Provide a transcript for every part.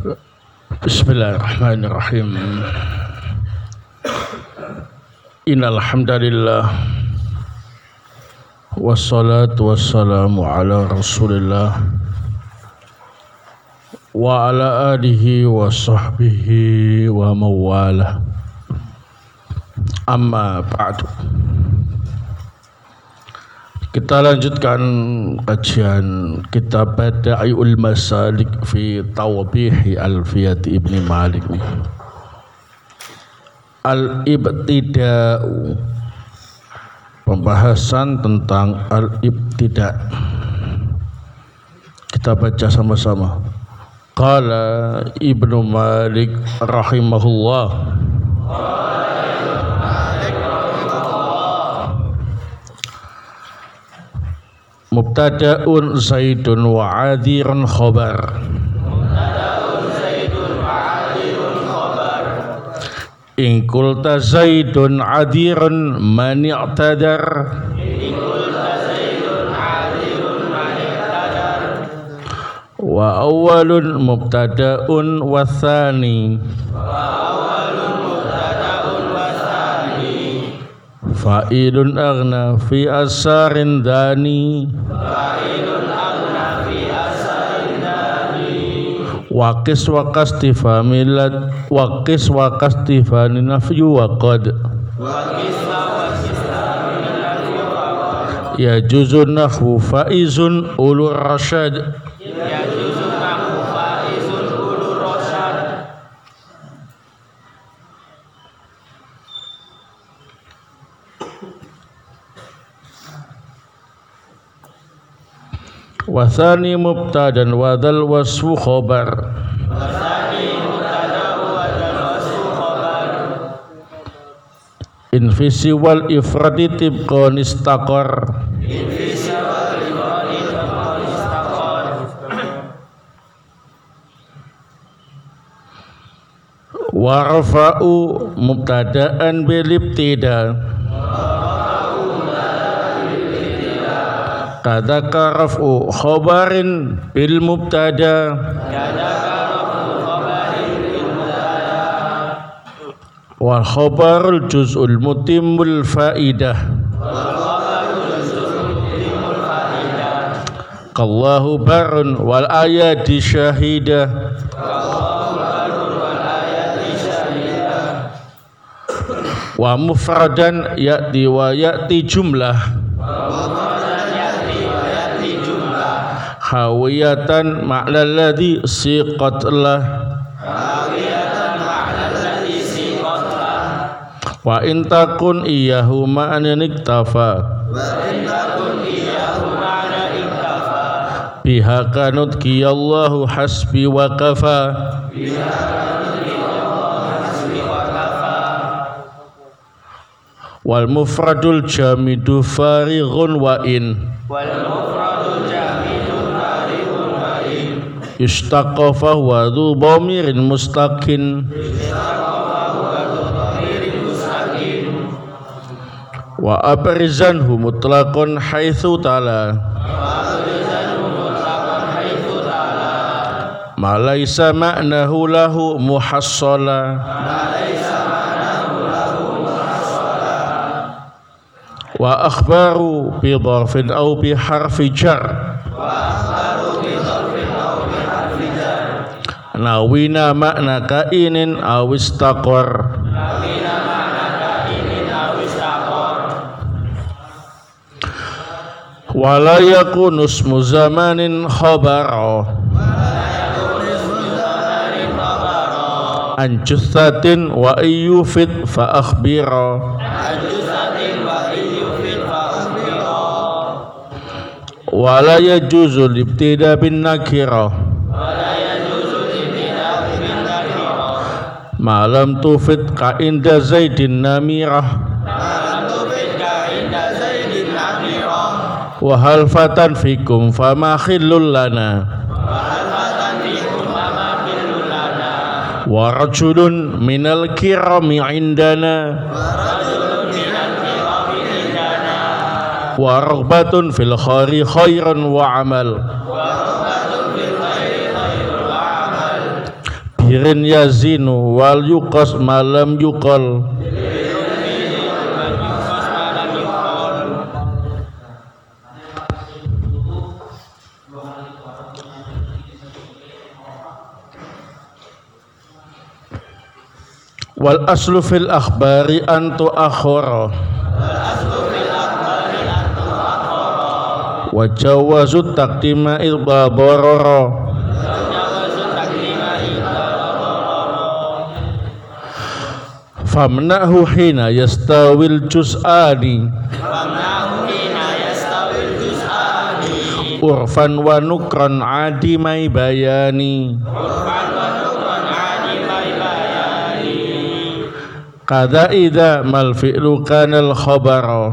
Bismillahirrahmanirrahim. Innal hamdalillah wassalatu wassalamu ala Rasulillah wa ala alihi wa sahbihi wa mawalah. Amma ba'du. Kita lanjutkan kajian kitab Bada'iul Masalik fi Tawbihi Alfiyat Ibni Malik. Al-Ibtida'u, pembahasan tentang al-ibtida'. Kita baca sama-sama. Qala Ibnu Malik rahimahullah. Mubtada'un Zaidun wa 'adhirun khabar. In qulta Zaidun 'adhirun man i'tadar. Wa awwalun mubtada'un wa tsani. Fa'ilun aghna fi asarin dani. Waqis wa kastifamilat. Waqis wa kastifani nafyu wa qad. Ya juzun nahwu faizun ulur rasyad. Wasani mubtadan wadal wasfu khobar. Infisi wal ifradi tibqan istaqar. Warfa'u mubtadaan bil ibtida. Kadaka raf'u khabarin bil mubtada. Wal khabarul juz'ul mutimmul faidah. Qallahu barun wal ayati syahidah. Wa mufradan ya'ti wa ya'ti jumlah. Hawiyatan ma'na alladhi siqat lah. Wa in takun iyyahu ma'na iktafa. Biha kanut qiyallahu hasbi wa kafa. Wal mufradul jamidu farighun wa in. Istaqafa wa dhu dhamirin mustaqin. Wa abrizanhu mutlaqan haitsu tala. Ma laysa ma'nahu lahu muhassala. Wa akhbaru bi dharfin aw bi harfi jar. Nawina makna kainin awistaqor. Wala yakunu ismu zamanin khabara. An juthatin wa ayyufid fa akhbira. Wala yajuzu libtida bin nakirah. Malam tufid ka inda Zaidin namirah. Wa hal fatan fikum fama khillul lana. Wa rajulun minal kirami indana. Wa raghbatun fil khairi khairun wa amal. bidhirin yazinu wal yuqas malam yuqal. Wal aslu fil akhbari antu akhara wa jawazu taqdima idha darara famnahu hina yastawil juz'ani urfan wa nukran adimai bayani kada idza mal fi'lu kana al khabara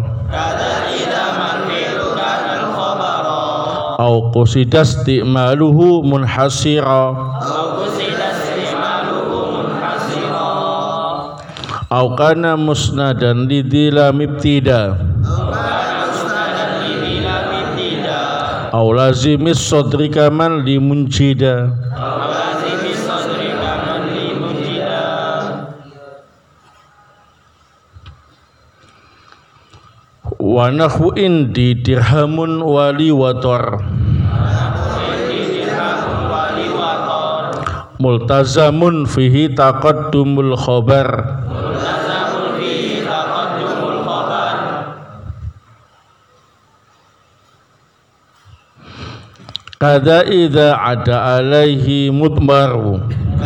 au qusida istimaluhu munhasira au kana musnadan lidila mibtida au lazimis sadri kaman limunjida wa nahwu indi dirhamun wali wator multazamun fihi taqaddumul khabar kada idza ada alaihi mudmaru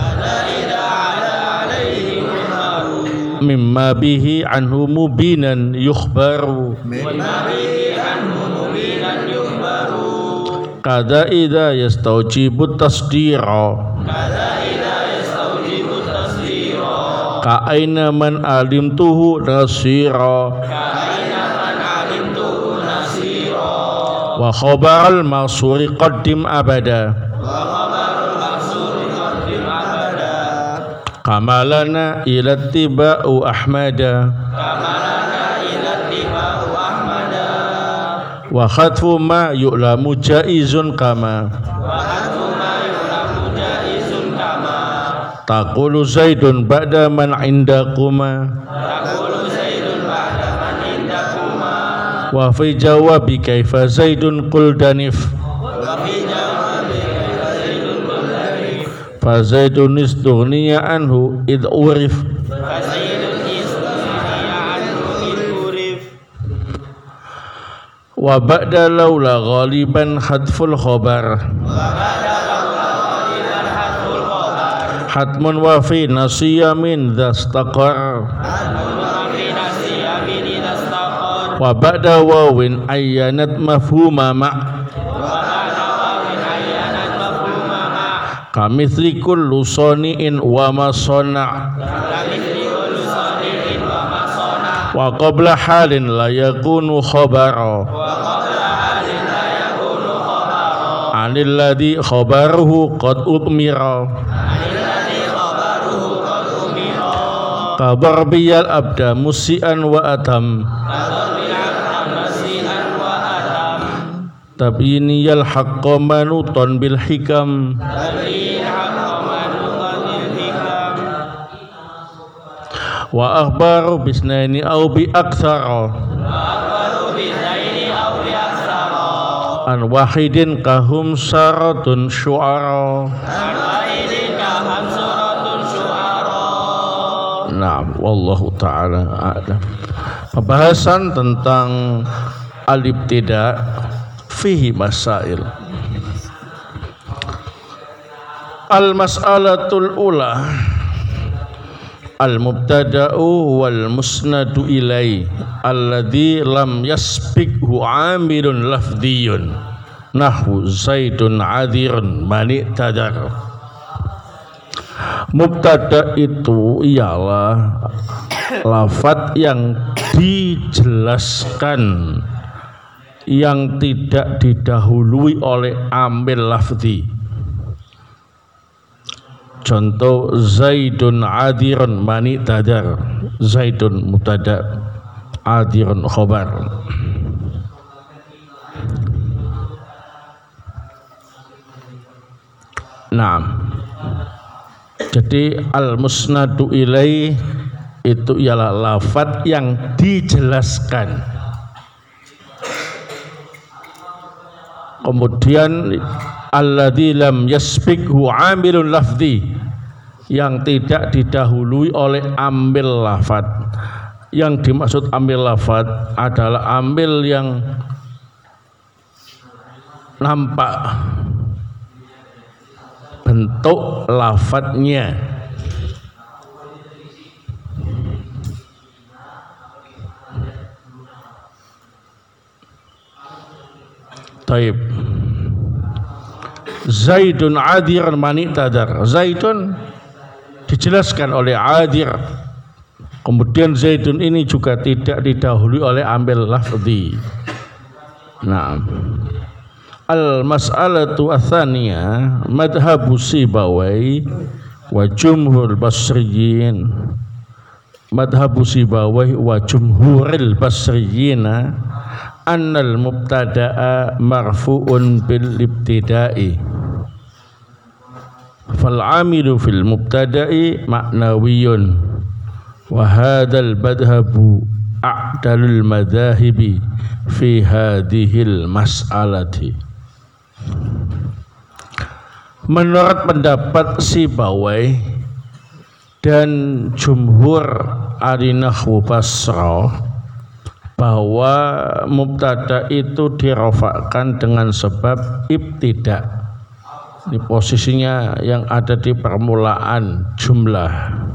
mimma bihi anhu mubinan yukhbaru kada idza yastaujibu tasdira ka aina man alimtuhu nasira wa khabaral maksuri qaddim abada kamalana ila tiba'u ahmada wa khatfu ma yu'lamu jaizun kama taqulu zaidun ba'da man indakuma wa fi jawabi kaifa zaidun qul danif fa zaidun istughniya anhu id urif wa ba'da laula ghaliban hadful khabar hatmun wa fi nasiya min dhastaqar wa ba'da wawin ayyanat mafhuma ma' kamithli kullu soni'in wa ma sona' wa qabla halin la yakunu khabara anil ladhi khabaruhu qad utmira kabar biyal abda musi'an wa atam tabiniyal haqqa manuton bil hikam wa akhbaru bisnaini au bi aktsara an wahidin kahum saratun syu'ara. Nah, wallahu ta'ala a'lam. Pembahasan tentang al-ibtida fihi masail. Al-mas'alatul ula al-mubtada'u wal musnadu ilai alladhi lam yasbiqhu amilun lafdiyun nahwu zaidun adirun mani tadar. Mubtada itu ialah lafadz yang dijelaskan yang tidak didahului oleh amil lafzi. Contoh zaidun adirun mani tadar. Zaidun mubtada, adirun khobar. Naam. Jadi al-musnadu ilaih itu ialah lafadz yang dijelaskan. Kemudian alladzi lam yasbiqhu amilun lafzi, yang tidak didahului oleh amil lafadz. Yang dimaksud amil lafadz adalah amil yang nampak bentuk lafadznya. Taib. Zaidun adir mani tadar. Zaidun dijelaskan oleh adir. Kemudian Zaidun ini juga tidak didahului oleh ambil lafzi. Nah, al-mas'alatu ats-tsaniyah madhhabu Sibawai wa jumhur basriyin. Madhhabu Sibawai wa jumhuril basriyina annal mubtada'a marfu'un bil ibtida'i fal 'amilu fil mubtada'i ma'nawiyun wa hadzal madhhabu a'dalul madhahibi fi hadhil mas'alati. Menurut pendapat Sibawai dan jumhur ahli nahwu Basra bahwa mubtada itu dirofakkan dengan sebab ibtida. Ini posisinya yang ada di permulaan jumlah.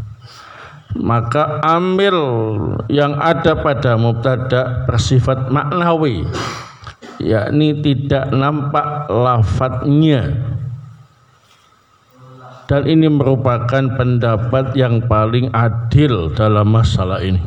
Maka amil yang ada pada mubtada bersifat maknawi, yakni tidak nampak lafadznya. Dan ini merupakan pendapat yang paling adil dalam masalah ini.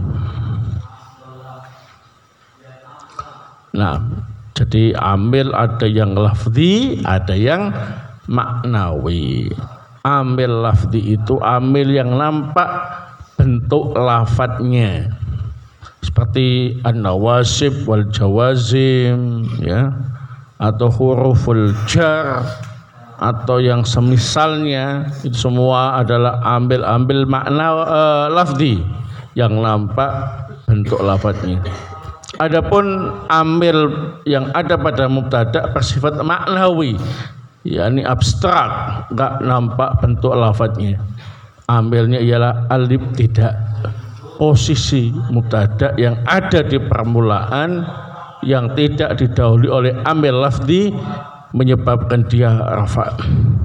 Nah, jadi amil ada yang lafzi, ada yang maknawi. Amil lafzi itu amil yang nampak bentuk lafadznya, seperti an-nawasib wal jawazim, ya, atau huruful jar, atau yang semisalnya. Itu semua adalah ambil makna lafzi yang nampak bentuk lafadznya. Adapun amil yang ada pada mubtada bersifat maknawi, yakni abstrak, enggak nampak bentuk lafadznya. Amilnya ialah al-ibtida, posisi mubtada yang ada di permulaan yang tidak didahului oleh amil lafzi menyebabkan dia rafa.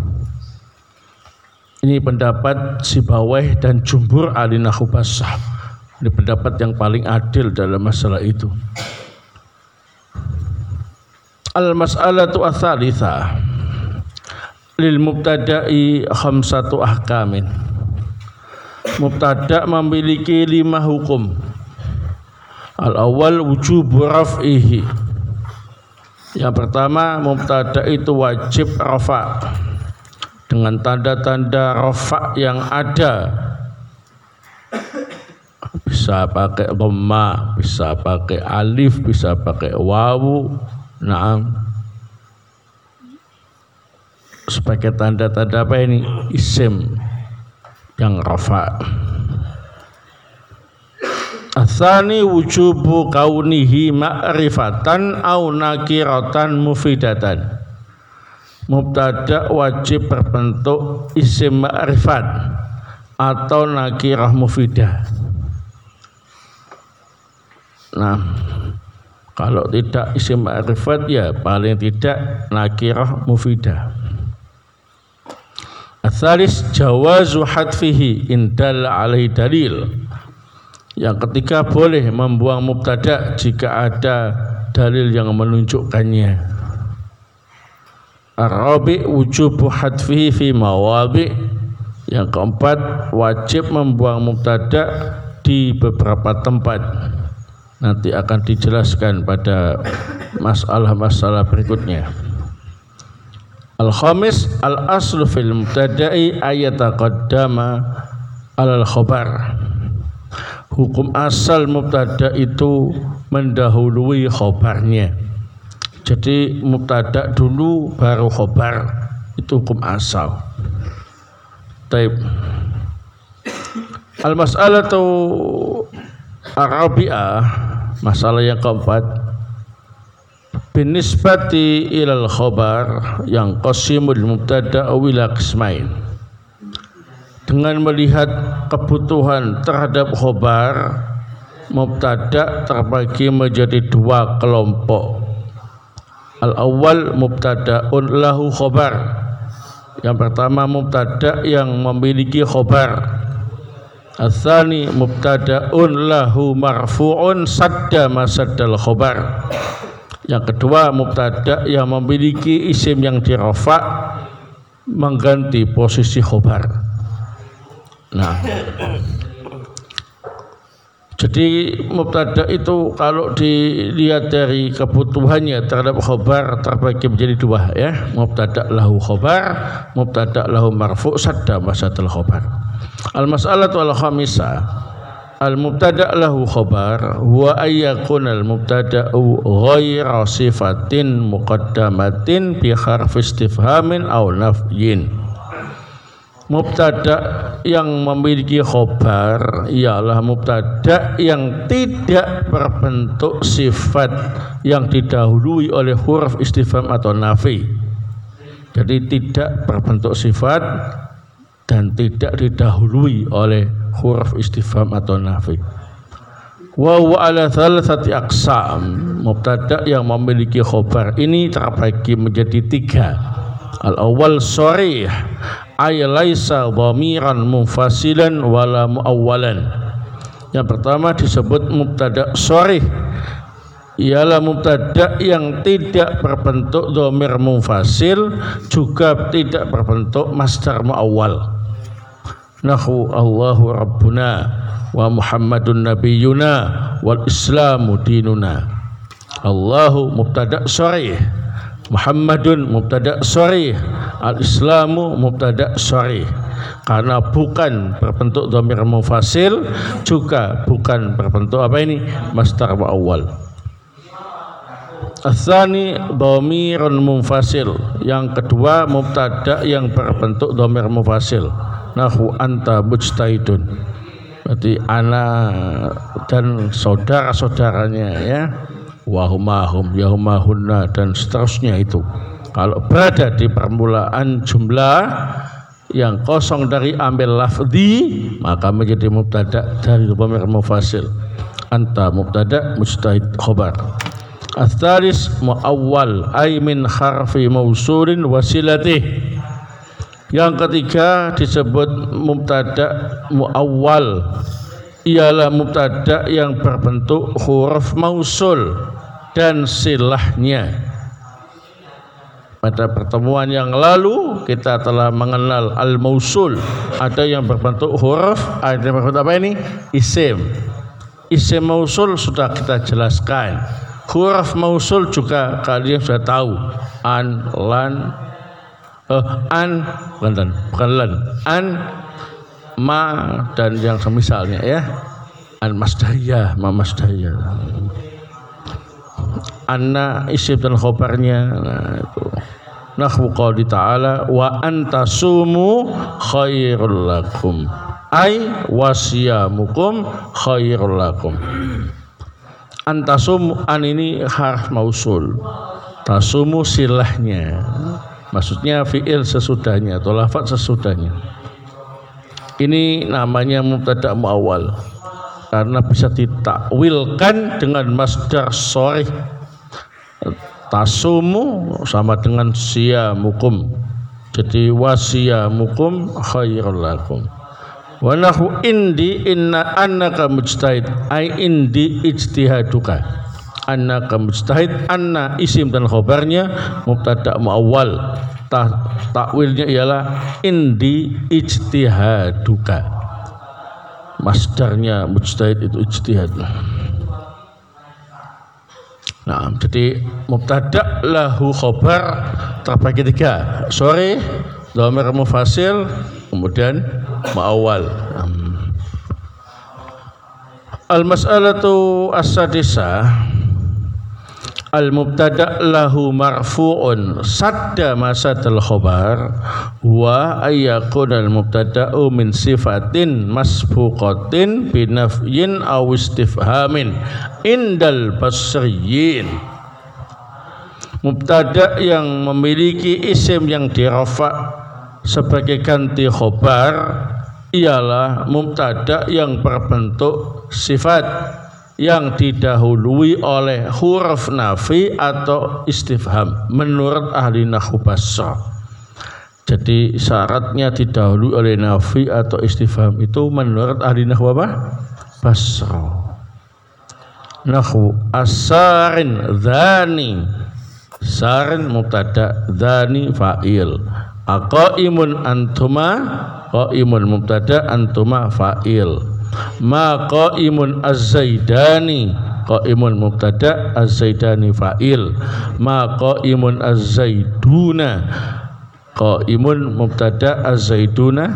Ini pendapat Sibawai dan jumhur ahli nahwu Basra. Ini pendapat yang paling adil dalam masalah itu. Al-mas'alatu ats-tsalitsah lil mubtada'i khamsatu ahkamin. Mubtada memiliki 5 hukum. Al-awwal wujubu raf'ihi. Yang pertama, mubtada itu wajib rafa dengan tanda-tanda rafa yang ada. Bisa pakai dhamma, bisa pakai alif, bisa pakai wawu. Naam. Sebagai tanda-tanda apa ini? Isim yang rafa. Atsani wujubu kaunihi ma'rifatan au nakiratan mufidatan. Mubtada wajib berbentuk isim ma'rifat atau nakirah mufidah. Nah, kalau tidak isim ma'rifat ya paling tidak nakirah mufidah. Ats-tsalis jawazu hadfihi indal alaihi dalil. Yang ketiga, boleh membuang mubtada jika ada dalil yang menunjukkannya. Ar-rabi' wujubu hadfihi fi mawadhi'. Yang keempat, wajib membuang mubtada di beberapa tempat. Nanti akan dijelaskan pada masalah-masalah berikutnya. Al-khamis, al-aslu fil mubtada'i ayataqaddama alal khabar. Hukum asal mubtada itu mendahului khabarnya. Jadi mubtada dulu baru khabar, itu hukum asal. Taib. Al-mas'alatu ar-rabi'ah, masalah yang keempat, binisbati ilal khobar yang qasimul mubtada' ila qismain. Dengan melihat kebutuhan terhadap khobar, mubtada' terbagi menjadi dua kelompok. Al-awwal mubtada'un lahu khobar. Yang pertama mubtada' yang memiliki khobar. Al-thani mubtada'un lahu marfu'un sadda masaddal khobar. Yang kedua mubtada' yang memiliki isim yang dirafa' mengganti posisi khobar. Nah, jadi mubtada' itu kalau dilihat dari kebutuhannya terhadap khobar terbagi menjadi dua, ya. Mubtada' lahu khobar, mubtada' lahu marfu' sadda masaddal khobar. Al-mas'alatu al-khamisah, al-mubtada' lahu khobar huwa ayyakun al-mubtada'u ghaira sifatin muqaddamatin bi harfi istifhamin aw nafyin. Mubtada' yang memiliki khobar ialah mubtada' yang tidak berbentuk sifat yang didahului oleh huruf istifham atau nafi. Jadi tidak berbentuk sifat dan tidak didahului oleh huruf istifham atau nafi. Wa huwa ala thalathati aqsam. Mubtada' yang memiliki khobar ini terbagi menjadi tiga. Al-awwal sharih, ay laisa dhamiran munfasilan wala muawwalan. Yang pertama disebut mubtada' sharih, ialah mubtada' yang tidak berbentuk dhamir munfasil juga tidak berbentuk masdar muawwal. Nahu Allahu Rabbuna wa Muhammadun Nabiyuna wal Islamu dinuna. Allahu mubtada' sharih, Muhammadun mubtada' sharih, al-Islamu mubtada' sharih. Karena bukan berbentuk dhamir munfasil juga bukan berbentuk apa ini? Masdar muawwal. Ats-tsani dhamirun munfasil. Yang kedua mubtada' yang berbentuk dhamir munfasil. Nahu anta mujtahidun. Berarti ana dan saudara-saudaranya, ya. Wahumahum yahumahunna dan seterusnya itu. Kalau berada di permulaan jumlah yang kosong dari ambil lafzi, maka menjadi mubtada' dari dhamir munfasil. Anta mubtada' mujtahid khobar. Ats-tsalis muawwal ay min harfi mausulin wasilatih. Yang ketiga disebut mubtada' muawwal, ialah mubtada' yang berbentuk huruf mausul dan silahnya. Pada pertemuan yang lalu kita telah mengenal al-mausul, ada yang berbentuk huruf, ada yang berbentuk apa ini? Isim. Isim mausul sudah kita jelaskan. Huruf mausul juga kalian sudah tahu. An, lan, bukan lan, an, ma dan yang semisalnya, ya. An masdariyah, ma masdariyah. Anna isim dan khobarnya. Nah, itu. Nahwu qouli ta'ala wa antasumu khairul lakum ay wasiyamukum khairul lakum. Antasum, an ini harf mausul, tasumu silahnya, maksudnya fi'il sesudahnya atau lafaz sesudahnya. Ini namanya mubtada' muawwal karena bisa ditakwilkan dengan masdar sharih. Tasumu sama dengan siyamukum, jadi wasiyamukum khairul lakum. Wa nahu indi inna annaka mujtahid ay indi ijtihaduka. Annaka mujtahid, anna isim dan khobarnya mubtada' muawwal. Takwilnya ialah indi ijtihaduka. Masdarnya mujtahid itu ijtihad. Nah, jadi mubtada' lahu khobar terbagi tiga. Sharih, dhamir mufasil, kemudian muawwal. Al-mas'alatu as-sadisah, al-mubtada' lahu marfu'un sadda masadal khobar wa ayyakun al-mubtada'u min sifatin masbuqatin binafyin aw istifhamin indal basriyin. Mubtada' yang memiliki isim yang dirafa' sebagai ganti khobar ialah mubtada' yang berbentuk sifat yang didahului oleh huruf nafi atau istifham menurut ahli nahwu Basra. Jadi syaratnya didahului oleh nafi atau istifham itu menurut ahli nahwu apa? Basra. Nahwu as-sarin dzani, sarin mubtada, dzani fa'il. Aqaimun antuma, qaimun mubtada, antuma fa'il. Ma qaimun az-zaidani, qaimun mubtada, az-zaidani fa'il. Ma qaimun az-zaiduna, qaimun mubtada, az-zaiduna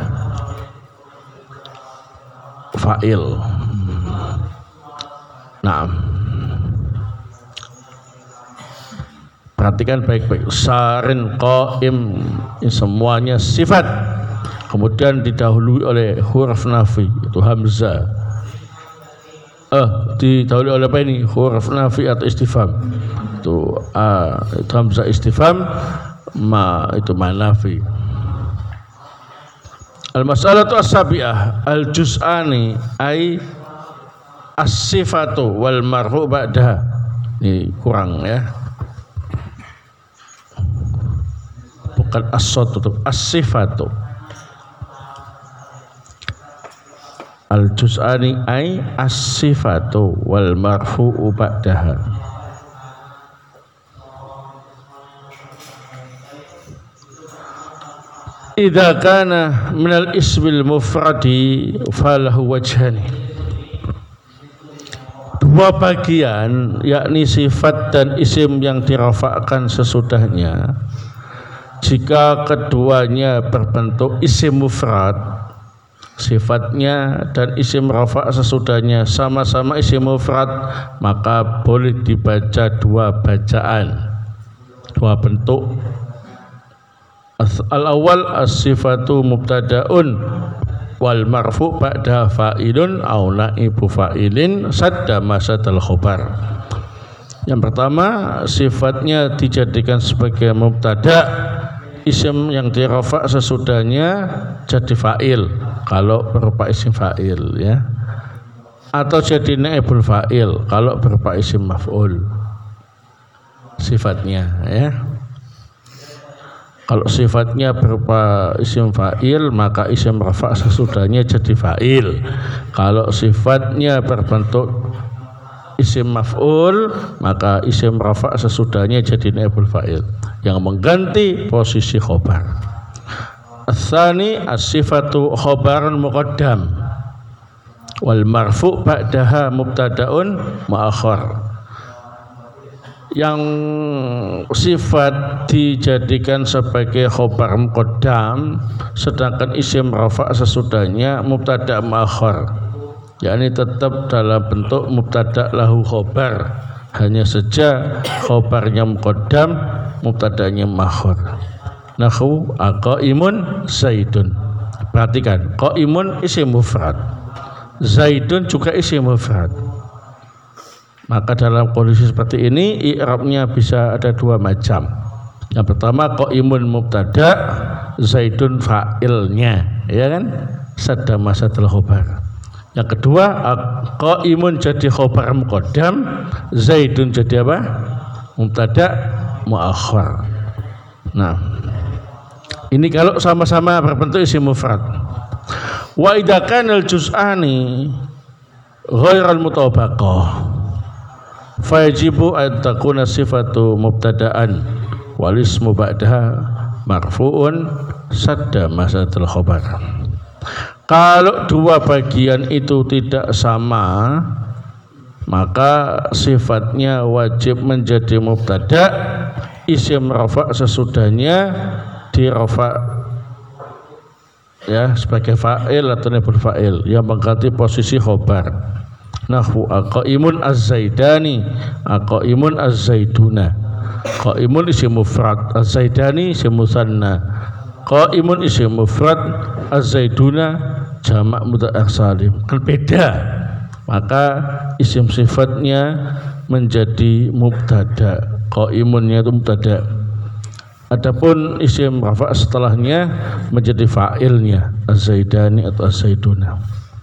fa'il. Naam. Perhatikan baik-baik. Sarin, qaim, semuanya sifat. Kemudian didahului oleh huruf nafi, itu hamzah. Didahului oleh apa ini? Huruf nafi atau istifham. Itu hamzah istifham, ma itu manafi. Al-mas'alatu as-sabi'ah al-juz'ani ay as-sifatu wal marfu' ba'daha. Ini kurang ya. Bukan as-satu, as-sifatu. Al-juz'ani ay as-sifatu wal marfu'u ba'daha. Idza kana minal ismil mufradi falahu wajhani. Dua bagian, yakni sifat dan isim yang dirafa'kan sesudahnya. Jika keduanya berbentuk isim mufrad, sifatnya dan isim rafa' sesudahnya sama-sama isim mufrad, maka boleh dibaca dua bacaan, dua bentuk. Al-awwal as-sifatu mubtada'un wal marfu' ba'da fa'ilun aw na'ibu fa'ilin sadda masadal khobar. Yang pertama, sifatnya dijadikan sebagai mubtada', isim yang dirafa' sesudahnya jadi fa'il kalau berupa isim fa'il ya, atau jadi naibul fa'il kalau berupa isim maf'ul sifatnya ya. Kalau sifatnya berupa isim fa'il maka isim rafa' sesudahnya jadi fa'il. Kalau sifatnya berbentuk isim maf'ul maka isim rafa' sesudahnya jadi naibul fa'il yang mengganti posisi khobar. Ats-tsani as-sifatu khobarun muqaddam wal marfu' ba'daha mubtada'un mu'akhkhar. Yang sifat dijadikan sebagai khobar muqaddam sedangkan isim rafa' sesudahnya mubtada' mu'akhkhar, yakni tetap dalam bentuk mubtada' lahu khobar, hanya saja khobarnya muqaddam, mubtada'nya mu'akhkhar. Nahwu aqaimun zaidun. Perhatikan, qaimun isim mufrad, zaidun juga isim mufrad. Maka dalam kondisi seperti ini i'rabnya bisa ada dua macam. Yang pertama qaimun mubtada', zaidun fa'ilnya, ya kan? Sadda masadal khobar. Yang kedua qaimun jadi khobar muqaddam, zaidun jadi apa? Mubtada' mu'akhkhar. Nah, ini kalau sama-sama berbentuk isim mufrad. Wa idza kana al-juz'ani ghairal mutabaqah fajibu an takuna sifatu mubtada'an wal ismu ba'daha marfu'un sadda masadal khobar. Kalau dua bagian itu tidak sama, maka sifatnya wajib menjadi mubtada', isim rafa' sesudahnya di rafa' ya sebagai fa'il atau naibul fa'il yang mengganti posisi khobar. Nahwu aqaimun az-zaidani, aqaimun az-zaiduna. Qaimun isim mufrad, az-zaidani isim musanna. Qaimun isim mufrad, az-zaiduna jamak mudzakkar salim. Kan beda. Maka isim sifatnya menjadi mubtada. Qaimunnya itu mubtada. Adapun isim rafa' setelahnya menjadi fa'ilnya, az-zaidani atau az-zaiduna.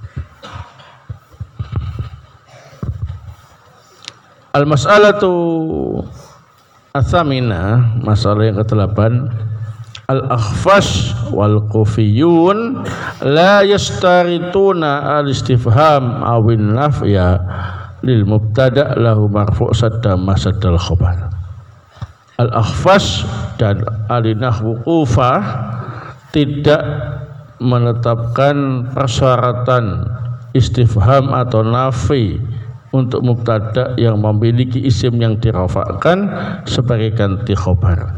Al-mas'alatu ats-tsaminah, masalah yang ke-8, al-akhfash wal kufiyun la yastarituna al-istifham awin nafya lil mubtada' lahu marfu' sadda masadal khabar. Al-akhfash dan ahli nahwu Kufah tidak menetapkan persyaratan istifham atau nafi untuk mubtada yang memiliki isim yang dirafa'kan sebagai ganti khabar.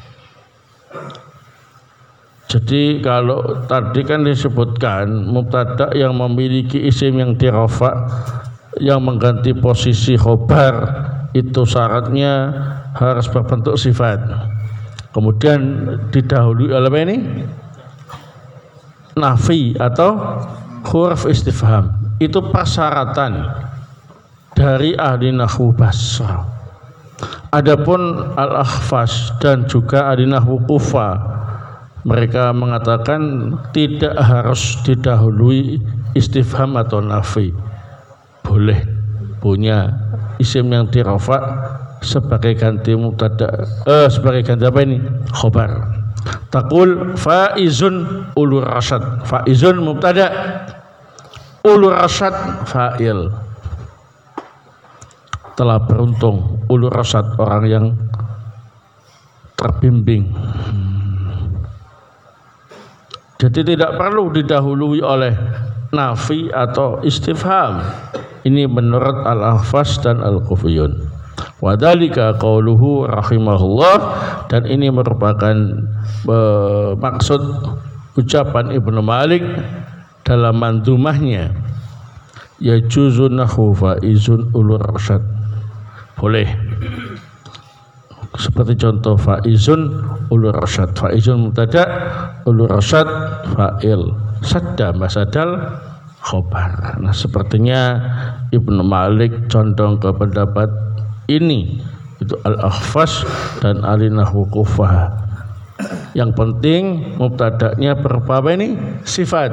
Jadi kalau tadi kan disebutkan mubtada yang memiliki isim yang dirafa' yang mengganti posisi khabar itu syaratnya harus berbentuk sifat. Kemudian didahului oleh apa ini? Nafi atau huruf istifham. Itu persyaratan dari ahli nahwu Basra. Adapun al-akhfash dan juga ahli nahwu Kufah, mereka mengatakan tidak harus didahului istifham atau nafi. Boleh punya isim yang dirafa' sebagai ganti mubtada, sebagai ganti apa ini? Khabar. Taqul faizun ulur rasyad. Faizun mubtada, ulur rasyad fa'il. Telah beruntung ulur rasyad, orang yang terbimbing. Jadi tidak perlu didahului oleh nafi atau istifham. Ini menurut al-akhfash dan al-kufiyun. Wadhalika qauluhu rahimahullah, dan ini merupakan maksud ucapan Ibnu Malik dalam mandumahnya, yajuzu nahwu faizun ulur rasyad. Boleh. Seperti contoh faizun ulur rasyad. Faizun mubtada, ulur rasyad fa'il. Sadda masadal khobar. Nah, sepertinya Ibnu Malik condong ke pendapat ini, itu al-akhfash dan ahli nahwu Kufah. Yang penting mubtada'nya berupa apa ini? Sifat.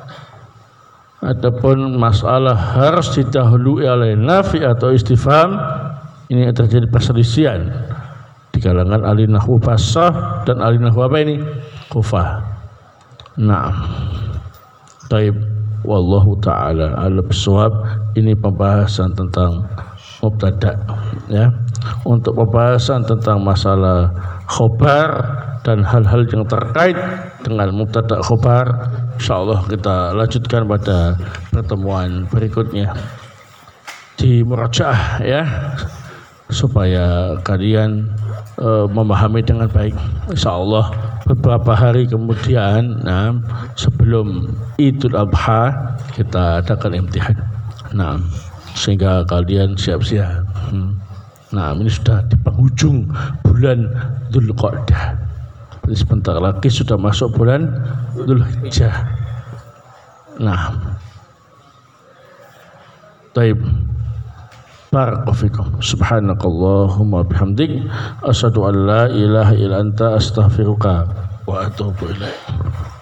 Adapun masalah harus didahului oleh nafi atau istifham, ini terjadi perselisihan di kalangan ahli nahwu Basrah dan ahli nahwu apa ini? Kufah. Nah, taib, wallahu ta'ala a'lam bishawab. Ini pembahasan tentang mubtada, ya. Untuk pembahasan tentang masalah khobar dan hal-hal yang terkait dengan mubtada khobar, insyaallah kita lanjutkan pada pertemuan berikutnya di murajaah, ya, supaya kalian memahami dengan baik. Insyaallah beberapa hari kemudian, nah, sebelum Idul Adha kita adakan imtihan. Nah, sehingga kalian siap-siap. Nah, ini sudah di penghujung bulan Dzulqa'dah. Sebentar lagi sudah masuk bulan Dzulhijjah. Nah, taib. Barakallahu fikum. Subhanakallahumma bihamdik asyhadu an la ilaha illa anta astaghfiruka wa atubu ilaik.